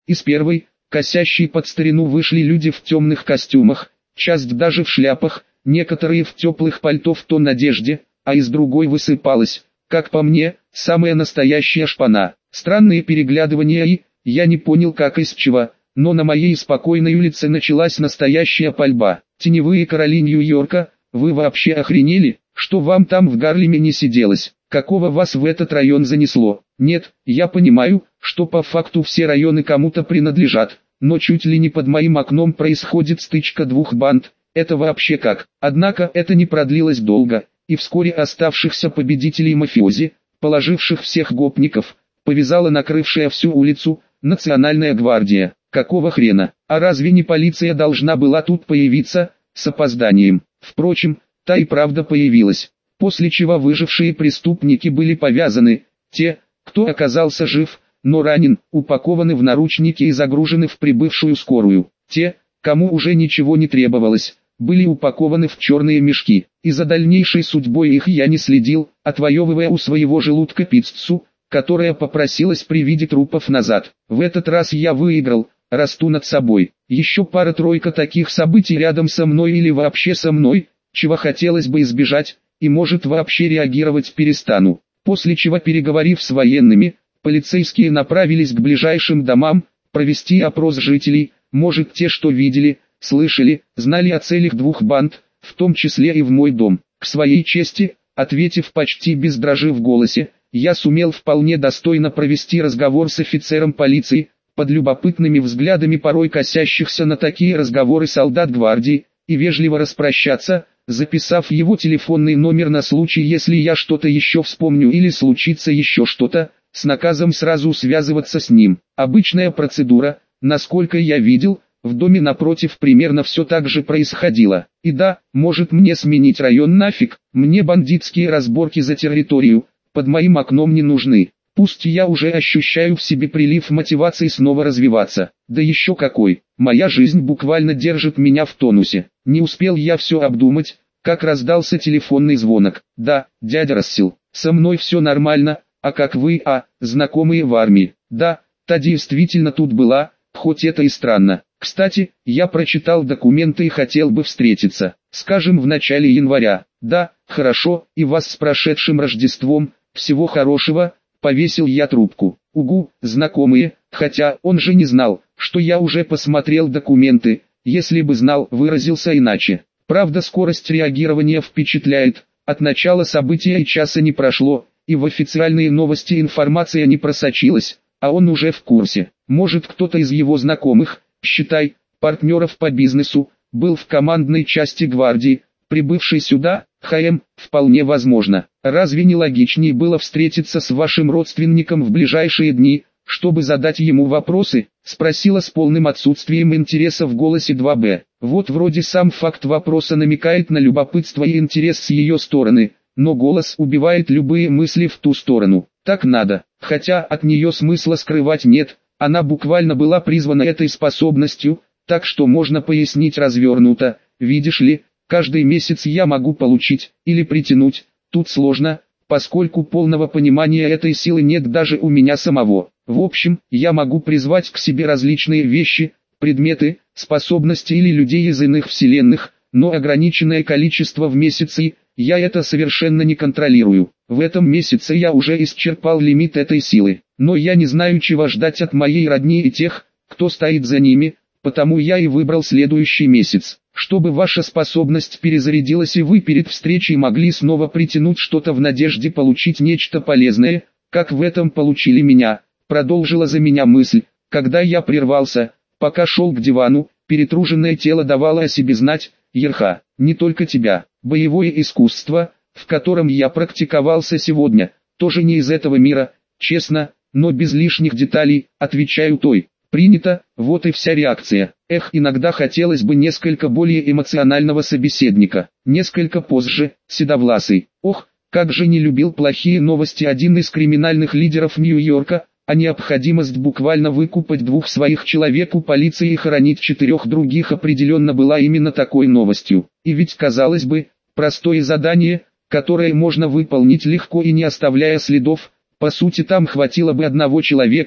Из первой, косящей под старину, вышли люди в темных костюмах, часть даже в шляпах, некоторые в теплых пальто в тон одежде, а из другой высыпалась, как по мне, самая настоящая шпана. Странные переглядывания и, я не понял как из чего, но на моей спокойной улице началась настоящая пальба. Теневые короли Нью-Йорка, вы вообще охренели, что вам там в Гарлеме не сиделось? Какого вас в этот район занесло? Нет, я понимаю, что по факту все районы кому-то принадлежат, но чуть ли не под моим окном происходит стычка двух банд, это вообще как? Однако это не продлилось долго, и вскоре оставшихся победителей мафиози, положивших всех гопников, повязала накрывшая всю улицу Национальная гвардия. Какого хрена? А разве не полиция должна была тут появиться, с опозданием? Впрочем, та и правда появилась, после чего выжившие преступники были повязаны, те, кто оказался жив, но ранен, упакованы в наручники и загружены в прибывшую скорую. Те, кому уже ничего не требовалось, были упакованы в черные мешки, и за дальнейшей судьбой их я не следил, отвоевывая у своего желудка пиццу, которая попросилась при виде трупов назад. В этот раз я выиграл, расту над собой. Еще пара-тройка таких событий рядом со мной или вообще со мной, чего хотелось бы избежать, и может вообще реагировать перестану. После чего, переговорив с военными, полицейские направились к ближайшим домам, провести опрос жителей, может те, что видели, слышали, знали о целях двух банд, в том числе и в мой дом. К своей чести, ответив почти без дрожи в голосе, я сумел вполне достойно провести разговор с офицером полиции, под любопытными взглядами порой косящихся на такие разговоры солдат гвардии, и вежливо распрощаться, записав его телефонный номер на случай, если я что-то еще вспомню или случится еще что-то, с наказом сразу связываться с ним. Обычная процедура, насколько я видел, в доме напротив примерно все так же происходило. И да, может мне сменить район нафиг, мне бандитские разборки за территорию, под моим окном не нужны. Пусть я уже ощущаю в себе прилив мотивации снова развиваться. Да еще какой, моя жизнь буквально держит меня в тонусе. Не успел я все обдумать, как раздался телефонный звонок. Да, дядя Рассел, со мной все нормально, а как вы, знакомые в армии? Да, та действительно тут была, хоть это и странно. Кстати, я прочитал документы и хотел бы встретиться, скажем, в начале января. Да, хорошо, и вас с прошедшим Рождеством, всего хорошего. Повесил я трубку. Угу, знакомые, хотя он же не знал, что я уже посмотрел документы, если бы знал, выразился иначе. Правда, скорость реагирования впечатляет, от начала события и часа не прошло, и в официальные новости информация не просочилась, а он уже в курсе. Может, кто-то из его знакомых, считай, партнеров по бизнесу, был в командной части гвардии, прибывший сюда, вполне возможно. Разве не логичнее было встретиться с вашим родственником в ближайшие дни, чтобы задать ему вопросы? Спросила с полным отсутствием интереса в голосе 2Б. Вот вроде сам факт вопроса намекает на любопытство и интерес с ее стороны, но голос убивает любые мысли в ту сторону. Так надо, хотя от нее смысла скрывать нет, она буквально была призвана этой способностью, так что можно пояснить развернуто, видишь ли, каждый месяц я могу получить, или притянуть, тут сложно, поскольку полного понимания этой силы нет даже у меня самого. В общем, я могу призвать к себе различные вещи, предметы, способности или людей из иных вселенных, но ограниченное количество в месяц, и я это совершенно не контролирую. В этом месяце я уже исчерпал лимит этой силы, но я не знаю, чего ждать от моей родни и тех, кто стоит за ними, потому я и выбрал следующий месяц. Чтобы ваша способность перезарядилась и вы перед встречей могли снова притянуть что-то в надежде получить нечто полезное, как в этом получили меня, продолжила за меня мысль, когда я прервался, пока шел к дивану, перетруженное тело давало о себе знать, Ерха, не только тебя, боевое искусство, в котором я практиковался сегодня, тоже не из этого мира, честно, но без лишних деталей, отвечаю той. Принято, вот и вся реакция. Иногда хотелось бы несколько более эмоционального собеседника. Несколько позже, седовласый. Ох, как же не любил плохие новости один из криминальных лидеров Нью-Йорка, а необходимость буквально выкупать двух своих человек у полиции и хоронить 4 других определенно была именно такой новостью. И ведь, казалось бы, простое задание, которое можно выполнить легко и не оставляя следов, по сути там хватило бы одного человека,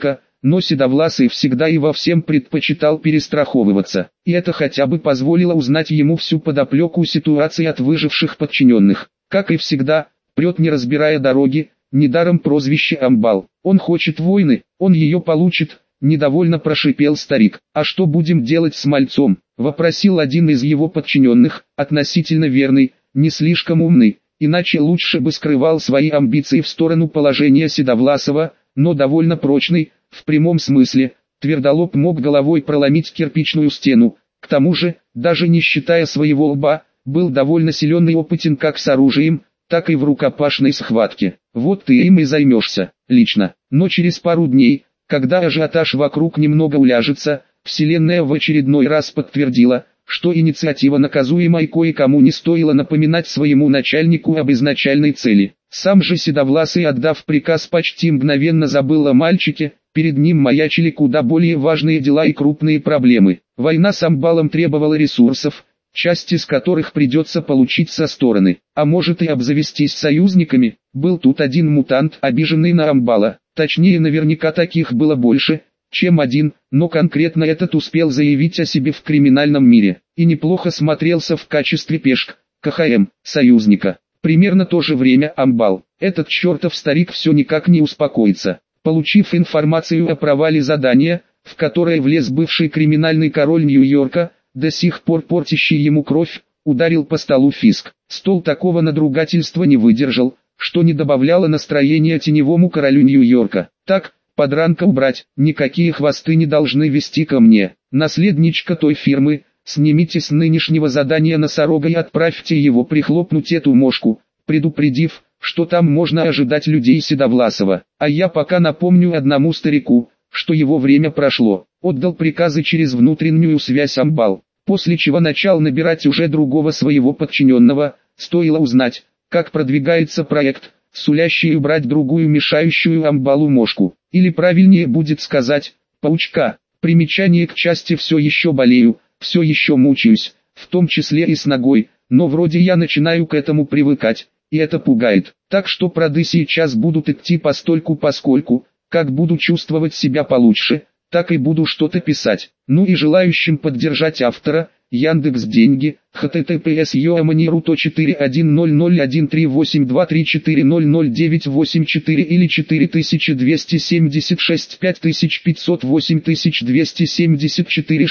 но Седовласый всегда и во всем предпочитал перестраховываться, и это хотя бы позволило узнать ему всю подоплеку ситуации от выживших подчиненных. Как и всегда, прет не разбирая дороги, недаром прозвище Амбал. Он хочет войны, он ее получит, недовольно прошипел старик. А что будем делать с мальцом? Вопросил один из его подчиненных, относительно верный, не слишком умный, иначе лучше бы скрывал свои амбиции в сторону положения Седовласова, но довольно прочный, в прямом смысле. Твердолоб мог головой проломить кирпичную стену, к тому же, даже не считая своего лба, был довольно силен и опытен как с оружием, так и в рукопашной схватке. Вот ты им и займешься, лично. Но через пару дней, когда ажиотаж вокруг немного уляжется, Вселенная в очередной раз подтвердила, что инициатива наказуема и кое-кому не стоило напоминать своему начальнику об изначальной цели. Сам же Седовласый, отдав приказ, почти мгновенно забыл о мальчике, перед ним маячили куда более важные дела и крупные проблемы. Война с Амбалом требовала ресурсов, часть из которых придется получить со стороны, а может и обзавестись союзниками. Был тут один мутант, обиженный на Амбала, точнее наверняка таких было больше, чем один, но конкретно этот успел заявить о себе в криминальном мире, и неплохо смотрелся в качестве пешк, КХМ, союзника. Примерно то же время Амбал, этот чертов старик, все никак не успокоится. Получив информацию о провале задания, в которое влез бывший криминальный король Нью-Йорка, до сих пор портящий ему кровь, ударил по столу фиск. Стол такого надругательства не выдержал, что не добавляло настроения теневому королю Нью-Йорка. Так, подранка убрать, никакие хвосты не должны вести ко мне. Наследничка той фирмы, снимите с нынешнего задания носорога и отправьте его прихлопнуть эту мошку, предупредив, что там можно ожидать людей Седовласова. А я пока напомню одному старику, что его время прошло. Отдал приказы через внутреннюю связь Амбал, после чего начал набирать уже другого своего подчиненного. Стоило узнать, как продвигается проект, сулящий убрать другую мешающую Амбалу мошку, или правильнее будет сказать, паучка. Примечание к части: все еще болею, все еще мучаюсь, в том числе и с ногой, но вроде я начинаю к этому привыкать, и это пугает. Так что проды сейчас будут идти постольку-поскольку, как буду чувствовать себя получше, так и буду что-то писать. Ну и желающим поддержать автора, Яндекс.Деньги, https://41001382384000984 или 4276 5508 274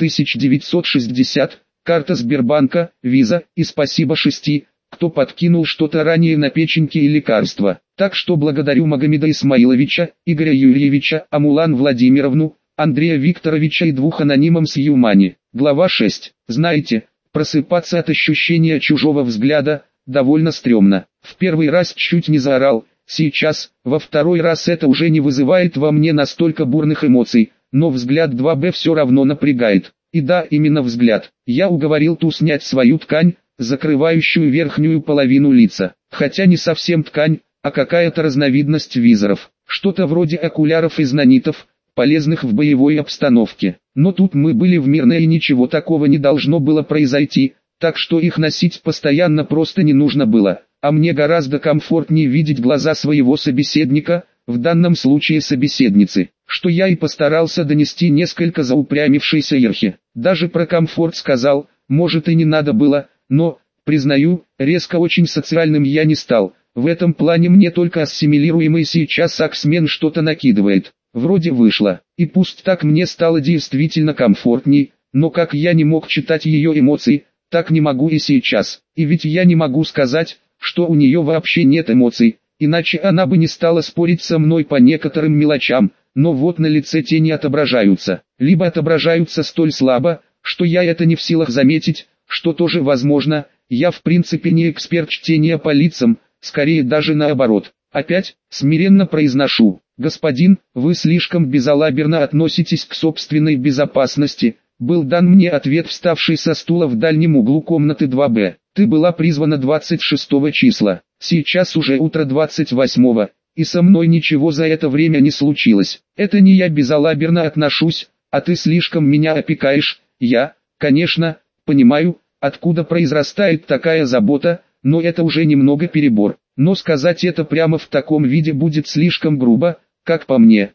6960, карта Сбербанка, Виза, и спасибо 6, кто подкинул что-то ранее на печеньки и лекарства. Так что благодарю Магомеда Исмаиловича, Игоря Юрьевича, Амулан Владимировну, Андрея Викторовича и 2 анонимам с Юмани. Глава 6. Знаете, просыпаться от ощущения чужого взгляда довольно стрёмно. В первый раз чуть не заорал, сейчас, во второй раз это уже не вызывает во мне настолько бурных эмоций, но взгляд 2Б все равно напрягает. И да, именно взгляд. Я уговорил ту снять свою ткань, закрывающую верхнюю половину лица. Хотя не совсем ткань, а какая-то разновидность визоров. Что-то вроде окуляров из нанитов, полезных в боевой обстановке. Но тут мы были в мирной и ничего такого не должно было произойти, так что их носить постоянно просто не нужно было. А мне гораздо комфортнее видеть глаза своего собеседника, в данном случае собеседницы, что я и постарался донести несколько заупрямившейся Ирхе. Даже про комфорт сказал, может и не надо было, но, признаю, резко очень социальным я не стал. В этом плане мне только ассимилируемый сейчас аксмен что-то накидывает. Вроде вышло, и пусть так мне стало действительно комфортней, но как я не мог читать ее эмоции, так не могу и сейчас. И ведь я не могу сказать, что у нее вообще нет эмоций, иначе она бы не стала спорить со мной по некоторым мелочам, но вот на лице тени отображаются, либо отображаются столь слабо, что я это не в силах заметить, что тоже возможно. Я в принципе не эксперт чтения по лицам, скорее даже наоборот. Опять, смиренно произношу: господин, вы слишком безалаберно относитесь к собственной безопасности. Был дан мне ответ, вставший со стула в дальнем углу комнаты 2Б. Ты была призвана 26 числа, сейчас уже утро 28, и со мной ничего за это время не случилось. Это не я безалаберно отношусь, а ты слишком меня опекаешь. Я, конечно, понимаю, откуда произрастает такая забота, но это уже немного перебор. Но сказать это прямо в таком виде будет слишком грубо, как по мне.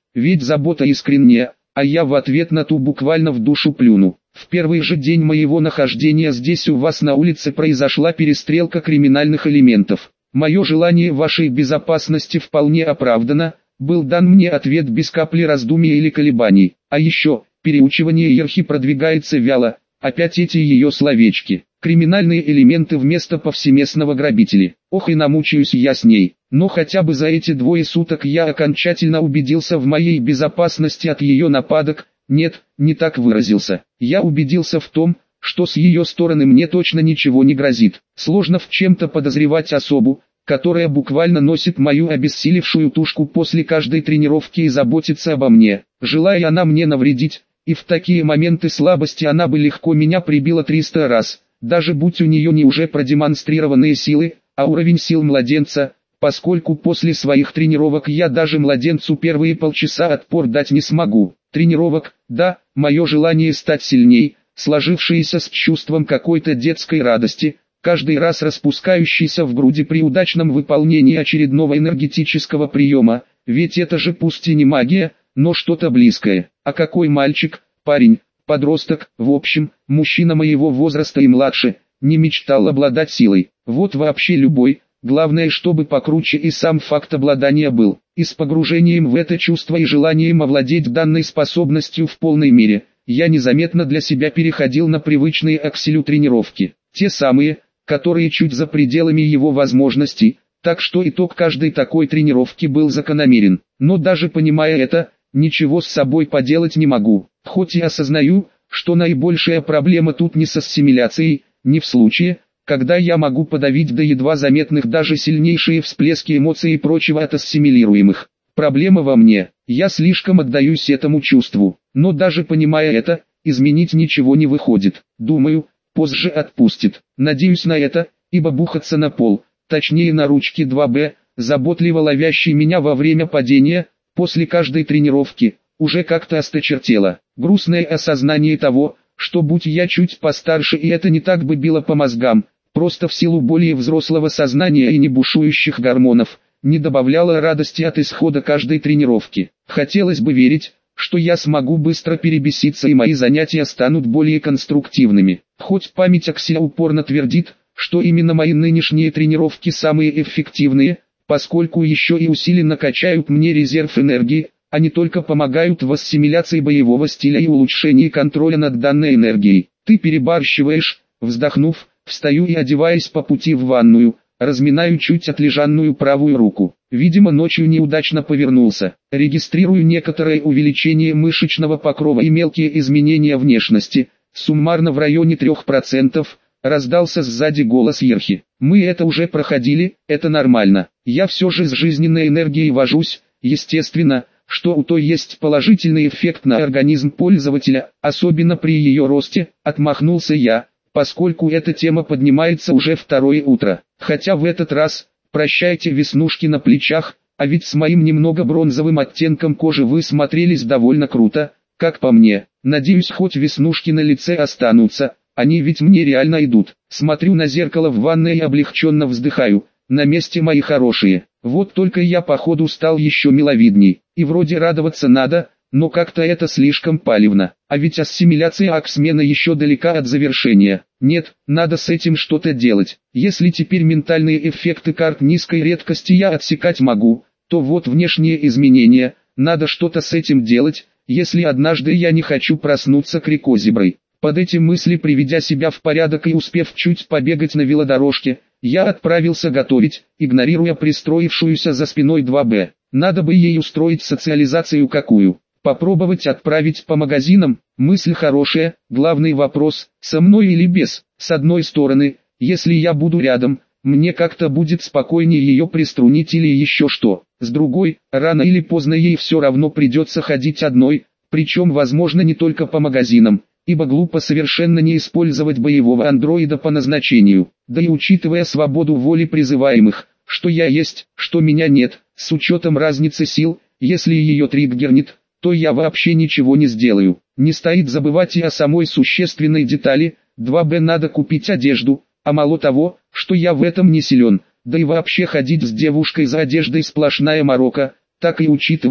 ведь забота искренняя, а я в ответ на ту буквально в душу плюну. В первый же день моего нахождения здесь у вас на улице произошла перестрелка криминальных элементов. Мое желание вашей безопасности вполне оправдано, был дан мне ответ без капли раздумий или колебаний. А еще, переучивание Ерхи продвигается вяло, опять эти ее словечки. Криминальные элементы вместо повсеместного грабителя. Ох и намучаюсь я с ней. Но хотя бы за эти 2 суток я окончательно убедился в моей безопасности от ее нападок. Нет, не так выразился. Я убедился в том, что с ее стороны мне точно ничего не грозит. Сложно в чем-то подозревать особу, которая буквально носит мою обессилевшую тушку после каждой тренировки и заботится обо мне. Желая она мне навредить, и в такие моменты слабости она бы легко меня прибила 300 раз. Даже будь у нее не уже продемонстрированные силы, а уровень сил младенца, поскольку после своих тренировок я даже младенцу первые полчаса отпор дать не смогу. Тренировок, да, мое желание стать сильней, сложившееся с чувством какой-то детской радости, каждый раз распускающийся в груди при удачном выполнении очередного энергетического приема, ведь это же пусть и не магия, но что-то близкое. А какой мальчик, парень, подросток, в общем, мужчина моего возраста и младше, не мечтал обладать силой. Вот вообще любой, главное чтобы покруче и сам факт обладания был. И с погружением в это чувство и желанием овладеть данной способностью в полной мере, я незаметно для себя переходил на привычные Акселю тренировки. Те самые, которые чуть за пределами его возможностей, так что итог каждой такой тренировки был закономерен. Но даже понимая это, ничего с собой поделать не могу. Хоть и осознаю, что наибольшая проблема тут не с ассимиляцией, не в случае, когда я могу подавить до едва заметных даже сильнейшие всплески эмоций и прочего от ассимилируемых. Проблема во мне, я слишком отдаюсь этому чувству. Но даже понимая это, изменить ничего не выходит. Думаю, позже отпустит. Надеюсь на это, ибо бухаться на пол, точнее на ручки 2Б, заботливо ловящий меня во время падения, после каждой тренировки, уже как-то осточертело. Грустное осознание того, что будь я чуть постарше и это не так бы било по мозгам, просто в силу более взрослого сознания и не бушующих гормонов, не добавляло радости от исхода каждой тренировки. Хотелось бы верить, что я смогу быстро перебеситься и мои занятия станут более конструктивными. Хоть память Акселя упорно твердит, что именно мои нынешние тренировки самые эффективные, поскольку еще и усиленно качают мне резерв энергии, а не только помогают в ассимиляции боевого стиля и улучшении контроля над данной энергией. Ты перебарщиваешь, вздохнув, встаю и одеваясь по пути в ванную, разминаю чуть отлежанную правую руку. Видимо, ночью неудачно повернулся. Регистрирую некоторое увеличение мышечного покрова и мелкие изменения внешности, суммарно в районе 3%, раздался сзади голос Ерхи. Мы это уже проходили, это нормально. Я все же с жизненной энергией вожусь, естественно, что у той есть положительный эффект на организм пользователя, особенно при ее росте, отмахнулся я, поскольку эта тема поднимается уже второе утро. Хотя в этот раз, прощайте веснушки на плечах, а ведь с моим немного бронзовым оттенком кожи вы смотрелись довольно круто, как по мне. Надеюсь, хоть веснушки на лице останутся, они ведь мне реально идут. Смотрю на зеркало в ванной и облегченно вздыхаю, на месте мои хорошие. Вот только я походу стал еще миловидней, и вроде радоваться надо, но как-то это слишком палевно. А ведь ассимиляция Аксмена еще далека от завершения. Нет, надо с этим что-то делать. Если теперь ментальные эффекты карт низкой редкости я отсекать могу, то вот внешние изменения, надо что-то с этим делать, если однажды я не хочу проснуться крикозеброй. Под эти мысли, приведя себя в порядок и успев чуть побегать на велодорожке, я отправился готовить, игнорируя пристроившуюся за спиной 2Б. Надо бы ей устроить социализацию какую. Попробовать отправить по магазинам, мысль хорошая, главный вопрос, со мной или без. С одной стороны, если я буду рядом, мне как-то будет спокойнее ее приструнить или еще что. С другой, рано или поздно ей все равно придется ходить одной, причем возможно не только по магазинам, ибо глупо совершенно не использовать боевого андроида по назначению. Да и учитывая свободу воли призываемых, что я есть, что меня нет, с учетом разницы сил, если ее триггернет, то я вообще ничего не сделаю. Не стоит забывать и о самой существенной детали, 2Б надо купить одежду, а мало того, что я в этом не силен, да и вообще ходить с девушкой за одеждой сплошная морока, так и учитывая,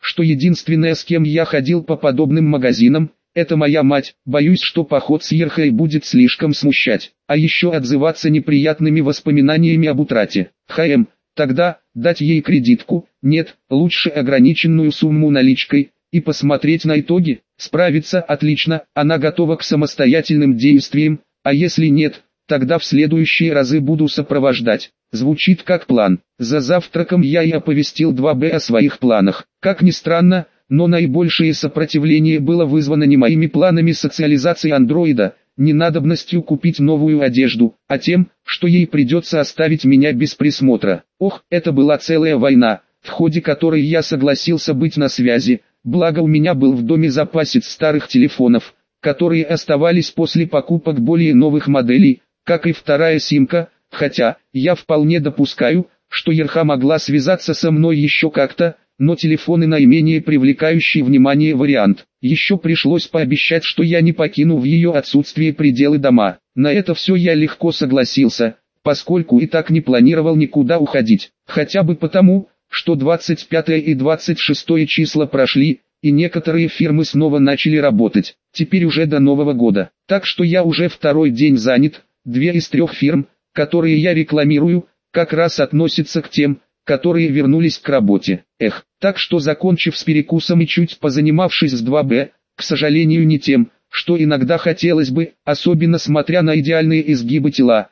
что единственная, с кем я ходил по подобным магазинам, это моя мать. Боюсь, что поход с Ерхой будет слишком смущать, а еще отзываться неприятными воспоминаниями об утрате. Тогда, дать ей кредитку, нет, лучше ограниченную сумму наличкой, и посмотреть на итоги. Справиться отлично, она готова к самостоятельным действиям, а если нет, тогда в следующие разы буду сопровождать. Звучит как план. За завтраком я и оповестил 2Б о своих планах. Как ни странно, но наибольшее сопротивление было вызвано не моими планами социализации андроида, не надобностью купить новую одежду, а тем, что ей придется оставить меня без присмотра. Ох, это была целая война, в ходе которой я согласился быть на связи, благо у меня был в доме запасец старых телефонов, которые оставались после покупок более новых моделей, как и вторая симка, хотя, я вполне допускаю, что Ерха могла связаться со мной еще как-то, но телефоны наименее привлекающий внимание вариант. Еще пришлось пообещать, что я не покину в ее отсутствие пределы дома. На это все я легко согласился, поскольку и так не планировал никуда уходить. Хотя бы потому, что 25 и 26 числа прошли, и некоторые фирмы снова начали работать. Теперь уже до Нового года. Так что я уже второй день занят. 2 из 3 фирм, которые я рекламирую, как раз относятся к тем, которые вернулись к работе. Так что закончив с перекусом и чуть позанимавшись с 2Б, к сожалению не тем, что иногда хотелось бы, особенно смотря на идеальные изгибы тела,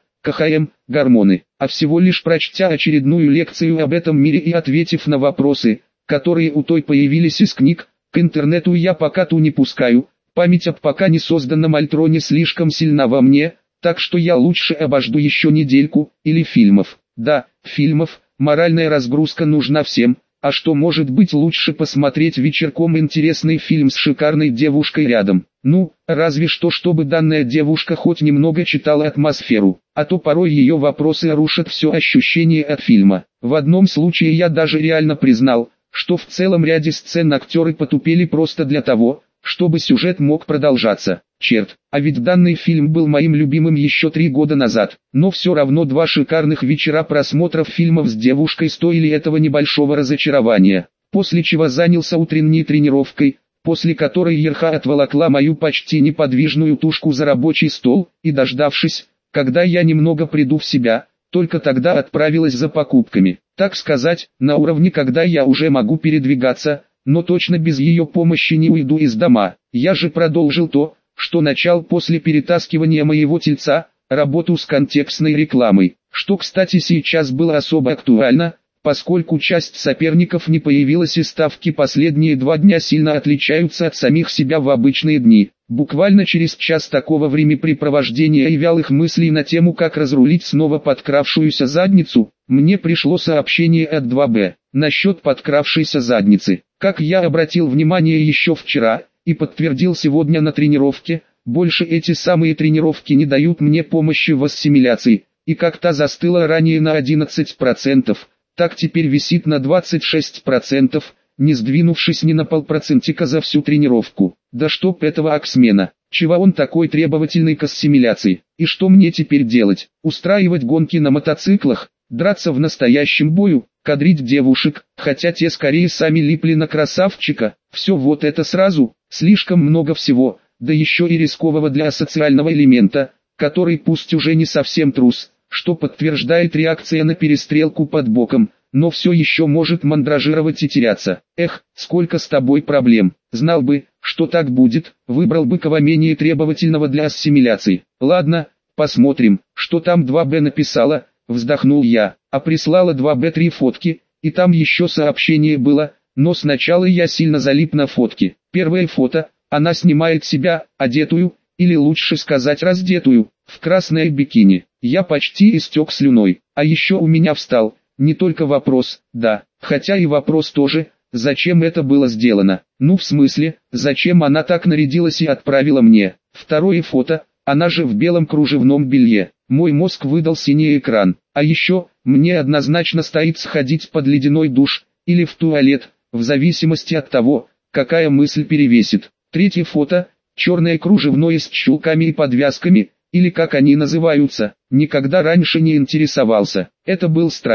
гормоны, а всего лишь прочтя очередную лекцию об этом мире и ответив на вопросы, которые у той появились из книг, к интернету я пока ту не пускаю, память об пока не созданном Альтроне слишком сильна во мне, так что я лучше обожду еще недельку, или фильмов. Да, фильмов. Моральная разгрузка нужна всем, а что может быть лучше посмотреть вечерком интересный фильм с шикарной девушкой рядом? Ну, разве что чтобы данная девушка хоть немного читала атмосферу, а то порой ее вопросы рушат все ощущение от фильма. В одном случае я даже реально признал, что в целом ряде сцен актеры потупели просто для того, чтобы сюжет мог продолжаться. Черт, а ведь данный фильм был моим любимым еще 3 года назад, но все равно 2 шикарных вечера просмотров фильмов с девушкой стоили этого небольшого разочарования, после чего занялся утренней тренировкой, после которой Ерха отволокла мою почти неподвижную тушку за рабочий стол, и дождавшись, когда я немного приду в себя, только тогда отправилась за покупками, так сказать, на уровне, когда я уже могу передвигаться, но точно без ее помощи не уйду из дома. Я же продолжил то, что начал после перетаскивания моего тельца, работу с контекстной рекламой, что, кстати, сейчас было особо актуально, поскольку часть соперников не появилась и ставки последние 2 дня сильно отличаются от самих себя в обычные дни. Буквально через час такого времяпрепровождения и вялых мыслей на тему, как разрулить снова подкравшуюся задницу, мне пришло сообщение от 2Б, насчет подкравшейся задницы. Как я обратил внимание еще вчера, и подтвердил сегодня на тренировке, больше эти самые тренировки не дают мне помощи в ассимиляции, и как та застыла ранее на 11%, так теперь висит на 26%, не сдвинувшись ни на полпроцентика за всю тренировку. Да чтоб этого Аксмена, чего он такой требовательный к ассимиляции, и что мне теперь делать? Устраивать гонки на мотоциклах, драться в настоящем бою, кадрить девушек, хотя те скорее сами липли на красавчика, все вот это сразу, слишком много всего, да еще и рискового для социального элемента, который пусть уже не совсем трус, что подтверждает реакция на перестрелку под боком, но все еще может мандражировать и теряться. Сколько с тобой проблем, знал бы, что так будет, выбрал бы кого менее требовательного для ассимиляции. Ладно, посмотрим, что там 2Б написала. Вздохнул я, а прислала 2Б 3 фотки, и там еще сообщение было, но сначала я сильно залип на фотки. Первое фото, она снимает себя, одетую, или лучше сказать раздетую, в красное бикини. Я почти истек слюной, а еще у меня встал, не только вопрос, да, хотя и вопрос тоже, зачем это было сделано. Ну в смысле, зачем она так нарядилась и отправила мне. Второе фото, она же в белом кружевном белье. Мой мозг выдал синий экран. А еще, мне однозначно стоит сходить под ледяной душ, или в туалет, в зависимости от того, какая мысль перевесит. Третье фото, черное кружевное с чулками и подвязками, или как они называются, никогда раньше не интересовался. Это был страйк.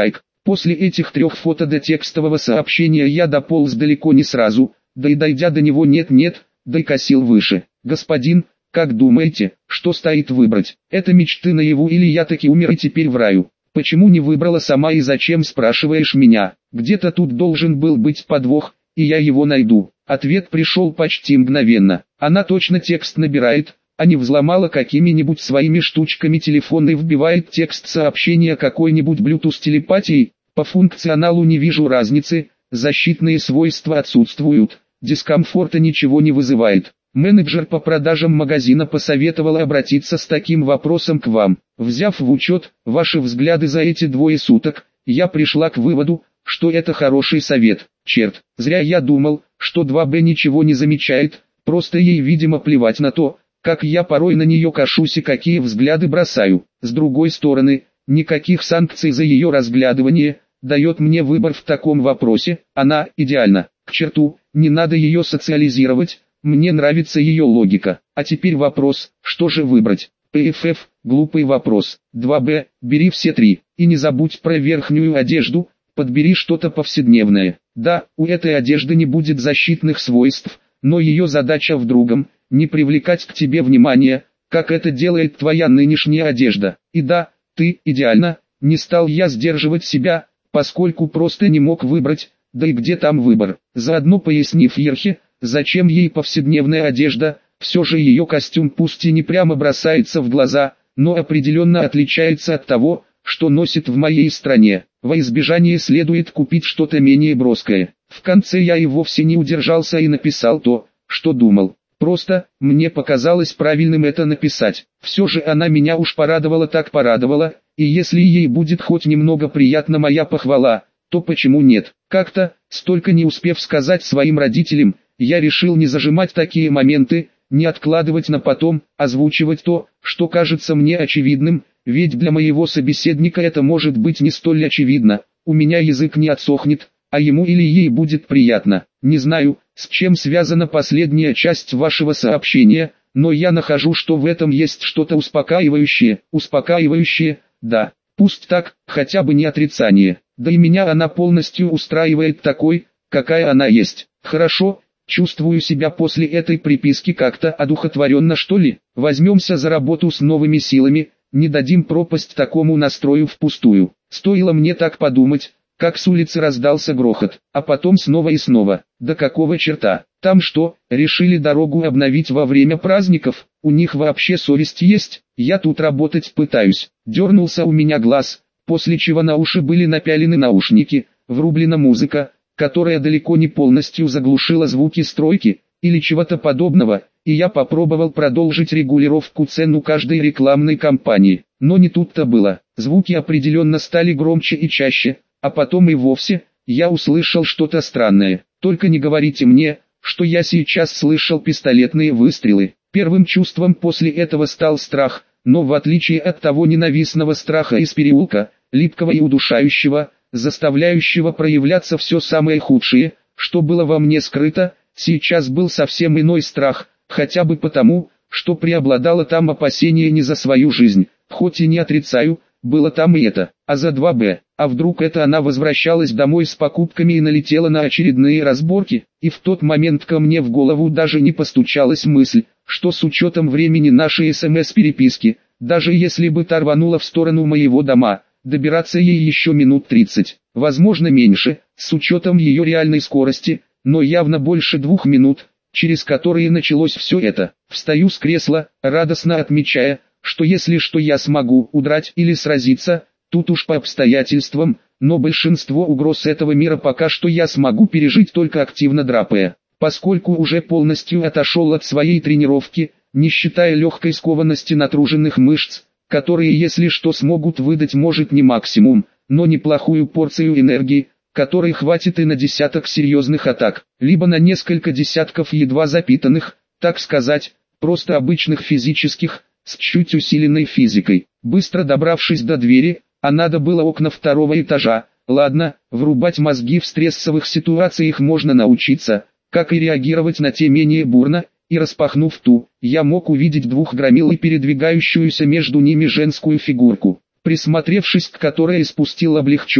После этих 3 фото до текстового сообщения я дополз далеко не сразу, да и дойдя до него нет-нет, да и косил выше. Господин, как думаете, что стоит выбрать? Это мечты наяву или я таки умер и теперь в раю? Почему не выбрала сама и зачем спрашиваешь меня? Где-то тут должен был быть подвох, и я его найду. Ответ пришел почти мгновенно. Она точно текст набирает, а не взломала какими-нибудь своими штучками телефон и вбивает текст сообщения какой-нибудь Bluetooth телепатией. По функционалу не вижу разницы, защитные свойства отсутствуют, дискомфорта ничего не вызывает. Менеджер по продажам магазина посоветовала обратиться с таким вопросом к вам. Взяв в учет ваши взгляды за эти 2 суток, я пришла к выводу, что это хороший совет. Черт, зря я думал, что 2Б ничего не замечает, просто ей видимо плевать на то, как я порой на нее кашусь и какие взгляды бросаю. С другой стороны, никаких санкций за ее разглядывание, дает мне выбор в таком вопросе, она идеальна. К черту, не надо ее социализировать. Мне нравится ее логика. А теперь вопрос, что же выбрать? ПФФ, глупый вопрос. 2Б, бери все 3. И не забудь про верхнюю одежду, подбери что-то повседневное. Да, у этой одежды не будет защитных свойств, но ее задача в другом, не привлекать к тебе внимания, как это делает твоя нынешняя одежда. И да, ты идеально, не стал я сдерживать себя, поскольку просто не мог выбрать, да и где там выбор. Заодно пояснив Ерхе, зачем ей повседневная одежда, все же ее костюм пусть и не прямо бросается в глаза, но определенно отличается от того, что носит в моей стране. Во избежание следует купить что-то менее броское. В конце я и вовсе не удержался и написал то, что думал. Просто, мне показалось правильным это написать. Все же она меня уж порадовала так порадовала, и если ей будет хоть немного приятна моя похвала, то почему нет? Как-то, столько не успев сказать своим родителям, я решил не зажимать такие моменты, не откладывать на потом, озвучивать то, что кажется мне очевидным, ведь для моего собеседника это может быть не столь очевидно, у меня язык не отсохнет, а ему или ей будет приятно. Не знаю, с чем связана последняя часть вашего сообщения, но я нахожу, что в этом есть что-то успокаивающее. Успокаивающее, да, пусть так, хотя бы не отрицание. Да и меня она полностью устраивает такой, какая она есть. Хорошо. Чувствую себя после этой приписки как-то одухотворенно, что ли. Возьмемся за работу с новыми силами, не дадим пропасть такому настрою впустую. Стоило мне так подумать, как с улицы раздался грохот, а потом снова и снова. Да какого черта? Там что, решили дорогу обновить во время праздников? У них вообще совесть есть? Я тут работать пытаюсь. Дернулся у меня глаз, после чего на уши были напялены наушники, врублена музыка, которая далеко не полностью заглушила звуки стройки, или чего-то подобного, и я попробовал продолжить регулировку цен у каждой рекламной кампании. Но не тут-то было. Звуки определенно стали громче и чаще, а потом и вовсе, я услышал что-то странное. Только не говорите мне, что я сейчас слышал пистолетные выстрелы. Первым чувством после этого стал страх, но в отличие от того ненавистного страха из переулка, липкого и удушающего, заставляющего проявляться все самое худшее, что было во мне скрыто, сейчас был совсем иной страх, хотя бы потому, что преобладало там опасение не за свою жизнь, хоть и не отрицаю, было там и это, а за 2Б, а вдруг это она возвращалась домой с покупками и налетела на очередные разборки, и в тот момент ко мне в голову даже не постучалась мысль, что с учетом времени нашей СМС-переписки, даже если бы та рванула в сторону моего дома, добираться ей еще минут 30, возможно меньше, с учетом ее реальной скорости, но явно больше 2 минут, через которые началось все это. Встаю с кресла, радостно отмечая, что если что я смогу удрать или сразиться, тут уж по обстоятельствам, но большинство угроз этого мира пока что я смогу пережить только активно драпая, поскольку уже полностью отошел от своей тренировки, не считая легкой скованности натруженных мышц, которые если что смогут выдать может не максимум, но неплохую порцию энергии, которой хватит и на десяток серьезных атак, либо на несколько десятков едва запитанных, так сказать, просто обычных физических, с чуть усиленной физикой. Быстро добравшись до двери, а надо было окна 2-го этажа, ладно, врубать мозги в стрессовых ситуациях можно научиться, как и реагировать на те менее бурно, и распахнув ту, я мог увидеть 2 громил и передвигающуюся между ними женскую фигурку, присмотревшись к которой испустил облегченный,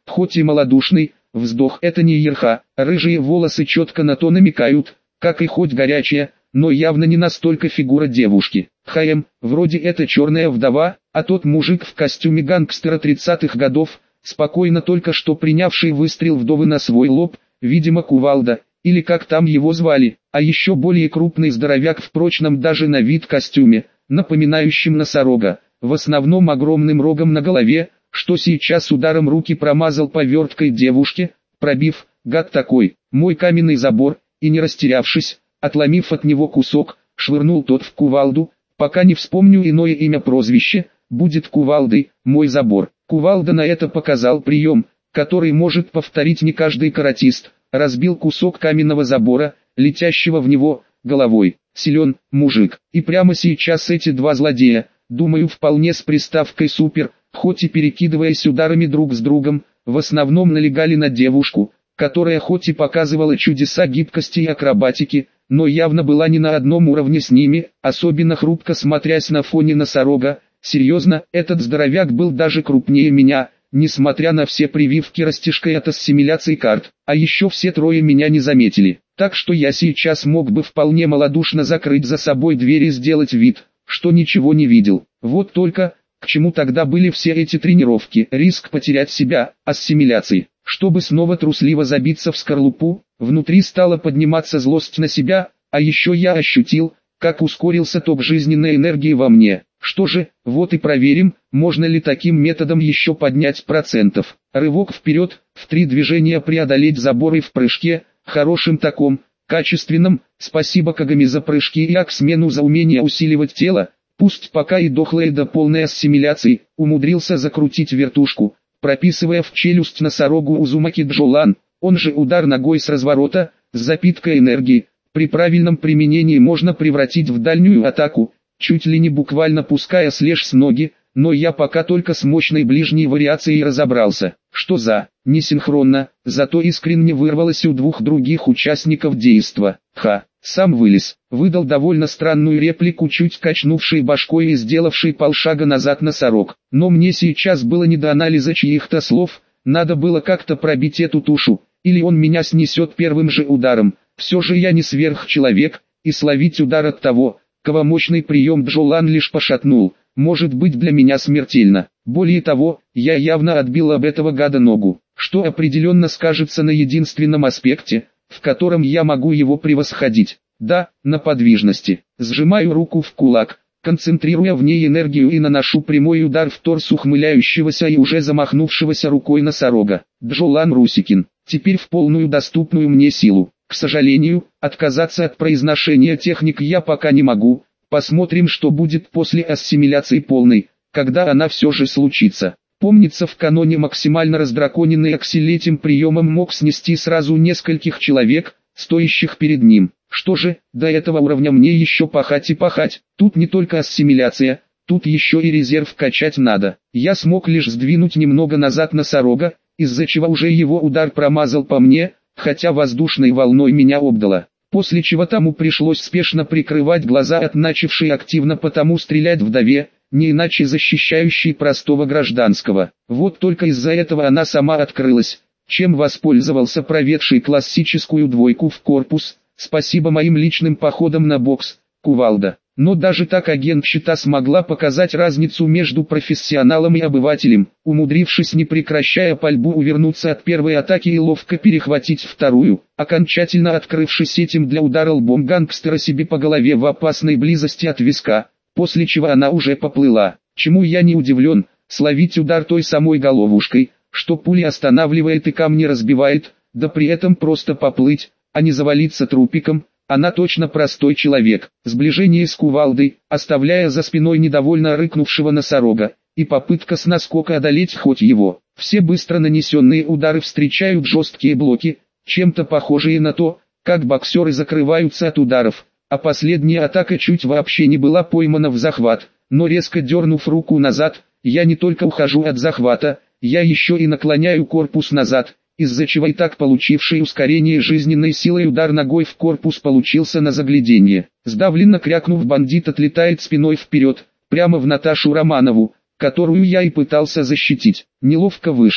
хоть и малодушный, вздох это не ерха, рыжие волосы четко на то намекают, как и хоть горячая, но явно не настолько фигура девушки. Вроде это черная вдова, а тот мужик в костюме гангстера 30-х годов, спокойно только что принявший выстрел вдовы на свой лоб, видимо Кувалда, или как там его звали, а еще более крупный здоровяк в прочном даже на вид костюме, напоминающем носорога, в основном огромным рогом на голове, что сейчас ударом руки промазал поверткой девушке, пробив, гад такой, мой каменный забор, и не растерявшись, отломив от него кусок, швырнул тот в Кувалду, пока не вспомню иное имя-прозвище, будет Кувалдой, мой забор. Кувалда на это показал прием, который может повторить не каждый каратист, разбил кусок каменного забора, летящего в него, головой. Силен, мужик. И прямо сейчас эти два злодея, думаю вполне с приставкой «супер», хоть и перекидываясь ударами друг с другом, в основном налегали на девушку, которая хоть и показывала чудеса гибкости и акробатики, но явно была не на одном уровне с ними, особенно хрупко смотрясь на фоне носорога. Серьезно, этот здоровяк был даже крупнее меня, несмотря на все прививки растяжкой от ассимиляции карт, а еще все трое меня не заметили. Так что я сейчас мог бы вполне малодушно закрыть за собой дверь и сделать вид, что ничего не видел. Вот только, к чему тогда были все эти тренировки, риск потерять себя, ассимиляции. Чтобы снова трусливо забиться в скорлупу, внутри стала подниматься злость на себя, а еще я ощутил, как ускорился ток жизненной энергии во мне. Что же, вот и проверим, можно ли таким методом еще поднять процентов. Рывок вперед, в 3 движения преодолеть заборы в прыжке, хорошим таком, качественном, спасибо Кагами за прыжки и Аксмену за умение усиливать тело, пусть пока и дохлое до полной ассимиляции, умудрился закрутить вертушку, прописывая в челюсть носорогу Узумаки Джолан, он же удар ногой с разворота, с запиткой энергии, при правильном применении можно превратить в дальнюю атаку, чуть ли не буквально пуская слэш с ноги, но я пока только с мощной ближней вариацией разобрался, что за, несинхронно, зато искренне вырвалось у двух других участников действа. Сам вылез, выдал довольно странную реплику, чуть качнувший башкой и сделавший полшага назад носорог, но мне сейчас было не до анализа чьих-то слов, надо было как-то пробить эту тушу, или он меня снесет первым же ударом, все же я не сверхчеловек, и словить удар от того, кого мощный прием Джолан лишь пошатнул, может быть для меня смертельно. Более того, я явно отбил об этого гада ногу, что определенно скажется на единственном аспекте, в котором я могу его превосходить. Да, на подвижности. Сжимаю руку в кулак, концентрируя в ней энергию и наношу прямой удар в торс ухмыляющегося и уже замахнувшегося рукой носорога. Джолан Русикин, теперь в полную доступную мне силу. К сожалению, отказаться от произношения техник я пока не могу, посмотрим, что будет после ассимиляции полной, когда она все же случится. Помнится, в каноне максимально раздраконенный Аксель этим приемом мог снести сразу нескольких человек, стоящих перед ним. Что же, до этого уровня мне еще пахать и пахать. Тут не только ассимиляция, тут еще и резерв качать надо. Я смог лишь сдвинуть немного назад носорога, из-за чего уже его удар промазал по мне, хотя воздушной волной меня обдало, после чего тому пришлось спешно прикрывать глаза от начавшей активно потому стрелять вдове, не иначе защищающей простого гражданского. Вот только из-за этого она сама открылась, чем воспользовался проведший классическую двойку в корпус, спасибо моим личным походам на бокс, Кувалда. Но даже так агентщита смогла показать разницу между профессионалом и обывателем, умудрившись не прекращая пальбу увернуться от первой атаки и ловко перехватить вторую, окончательно открывшись этим для удара лбом гангстера себе по голове в опасной близости от виска, после чего она уже поплыла. Чему я не удивлен, словить удар той самой головушкой, что пули останавливает и камни разбивает, да при этом просто поплыть, а не завалиться трупиком. Она точно простой человек. Сближение с кувалдой, оставляя за спиной недовольно рыкнувшего носорога, и попытка с наскока одолеть хоть его. Все быстро нанесенные удары встречают жесткие блоки, чем-то похожие на то, как боксеры закрываются от ударов, а последняя атака чуть вообще не была поймана в захват, но резко дернув руку назад, я не только ухожу от захвата, я еще и наклоняю корпус назад, из-за чего и так получивший ускорение жизненной силой удар ногой в корпус получился на загляденье. Сдавленно крякнув, бандит отлетает спиной вперед, прямо в Наташу Романову, которую я и пытался защитить. Неловко вышло.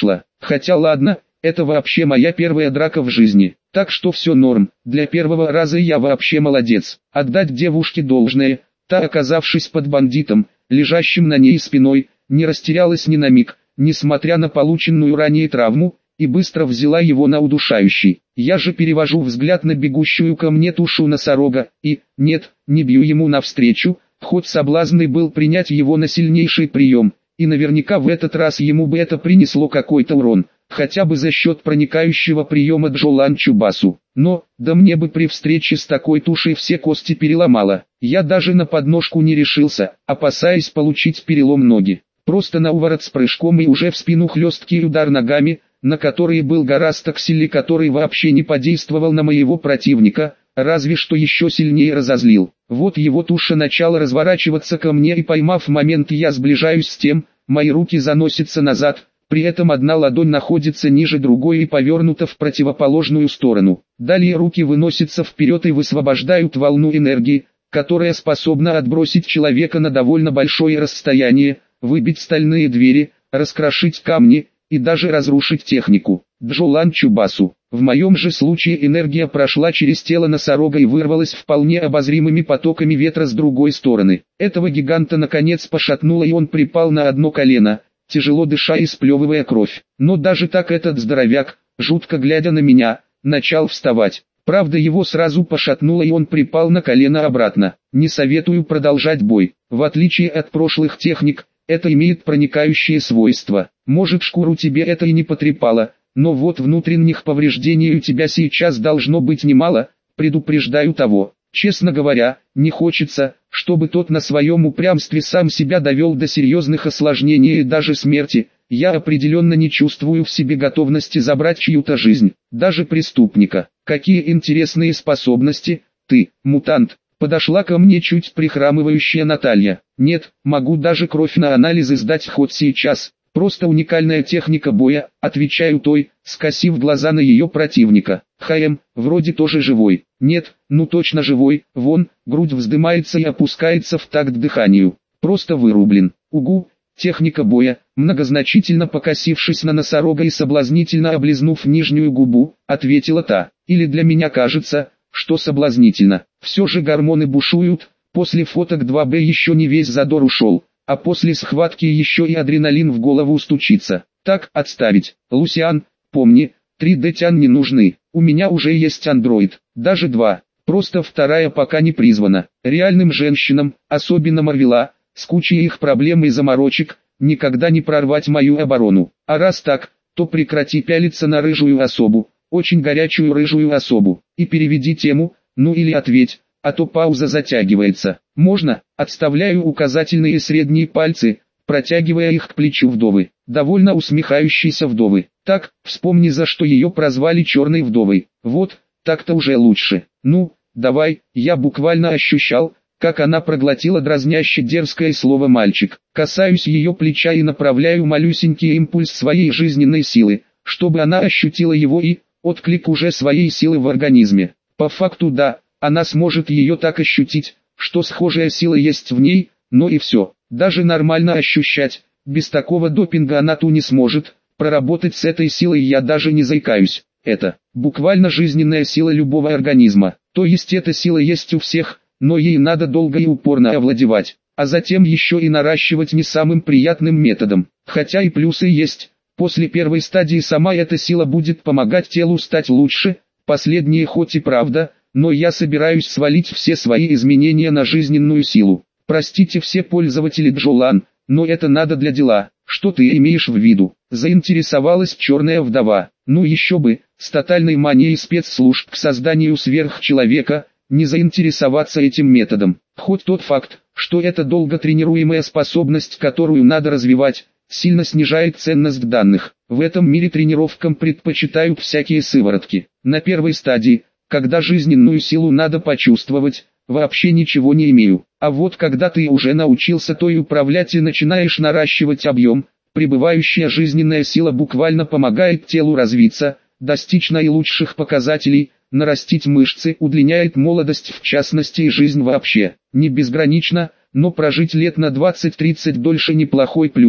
Хотя ладно, это вообще моя первая драка в жизни, так что все норм, для первого раза я вообще молодец. Отдать девушке должное, та, оказавшись под бандитом, лежащим на ней спиной, не растерялась ни на миг, несмотря на полученную ранее травму, и быстро взяла его на удушающий. Я же перевожу взгляд на бегущую ко мне тушу носорога, и, нет, не бью ему навстречу, хоть соблазн и был принять его на сильнейший прием, и наверняка в этот раз ему бы это принесло какой-то урон, хотя бы за счет проникающего приема Джолан Чубасу. Но, да мне бы при встрече с такой тушей все кости переломало. Я даже на подножку не решился, опасаясь получить перелом ноги. Просто на уворот с прыжком и уже в спину хлесткий удар ногами, на который был гораздо сильнее, который вообще не подействовал на моего противника, разве что еще сильнее разозлил. Вот его туша начала разворачиваться ко мне, и поймав момент, я сближаюсь с тем, мои руки заносятся назад, при этом одна ладонь находится ниже другой и повернута в противоположную сторону. Далее руки выносятся вперед и высвобождают волну энергии, которая способна отбросить человека на довольно большое расстояние, выбить стальные двери, раскрошить камни и даже разрушить технику. Джолан Чубасу. В моем же случае энергия прошла через тело носорога и вырвалась вполне обозримыми потоками ветра с другой стороны. Этого гиганта наконец пошатнуло, и он припал на одно колено, тяжело дыша и сплевывая кровь. Но даже так этот здоровяк, жутко глядя на меня, начал вставать. Правда, его сразу пошатнуло, и он припал на колено обратно. Не советую продолжать бой. В отличие от прошлых техник, это имеет проникающие свойства. Может, шкуру тебе это и не потрепало, но вот внутренних повреждений у тебя сейчас должно быть немало, предупреждаю того. Честно говоря, не хочется, чтобы тот на своем упрямстве сам себя довел до серьезных осложнений и даже смерти. Я определенно не чувствую в себе готовности забрать чью-то жизнь, даже преступника. Какие интересные способности, ты, мутант. Подошла ко мне чуть прихрамывающая Наталья. Нет, могу даже кровь на анализы сдать хоть сейчас. Просто уникальная техника боя, отвечаю той, скосив глаза на ее противника. Вроде тоже живой. Нет, ну точно живой, вон, грудь вздымается и опускается в такт дыханию. Просто вырублен. Угу, техника боя, многозначительно покосившись на носорога и соблазнительно облизнув нижнюю губу, ответила та. Или для меня кажется, что соблазнительно. Все же гормоны бушуют, после фоток 2Б еще не весь задор ушел. А после схватки еще и адреналин в голову стучится. Так, отставить. Лусиан, помни, 3D-тян не нужны. У меня уже есть андроид, даже 2. Просто вторая пока не призвана. Реальным женщинам, особенно Марвела, с кучей их проблем и заморочек, никогда не прорвать мою оборону. А раз так, то прекрати пялиться на рыжую особу, очень горячую рыжую особу, и переведи тему, ну или ответь, а то пауза затягивается. Можно, отставляю указательные и средние пальцы, протягивая их к плечу вдовы, довольно усмехающейся вдовы. Так, вспомни, за что ее прозвали черной вдовой. Вот, так-то уже лучше. Ну, давай, я буквально ощущал, как она проглотила дразняще дерзкое слово «мальчик». Касаюсь ее плеча и направляю малюсенький импульс своей жизненной силы, чтобы она ощутила его и, отклик уже своей силы в организме. По факту да, она сможет ее так ощутить, что схожая сила есть в ней, но и все. Даже нормально ощущать, без такого допинга она ту не сможет. Проработать с этой силой я даже не заикаюсь. Это буквально жизненная сила любого организма. То есть эта сила есть у всех, но ей надо долго и упорно овладевать, а затем еще и наращивать не самым приятным методом. Хотя и плюсы есть. После первой стадии сама эта сила будет помогать телу стать лучше. Последнее хоть и правда, но я собираюсь свалить все свои изменения на жизненную силу. Простите все пользователи Джолан, но это надо для дела. Что ты имеешь в виду? Заинтересовалась черная вдова. Ну еще бы, с тотальной манией спецслужб к созданию сверхчеловека, не заинтересоваться этим методом. Хоть тот факт, что это долго тренируемая способность, которую надо развивать, сильно снижает ценность данных. В этом мире тренировкам предпочитают всякие сыворотки. На первой стадии, когда жизненную силу надо почувствовать, вообще ничего не имею. А вот когда ты уже научился той управлять и начинаешь наращивать объем, прибывающая жизненная сила буквально помогает телу развиться, достичь наилучших показателей, нарастить мышцы, удлиняет молодость в частности и жизнь вообще. Не безгранично, но прожить лет на 20-30 дольше неплохой плюс.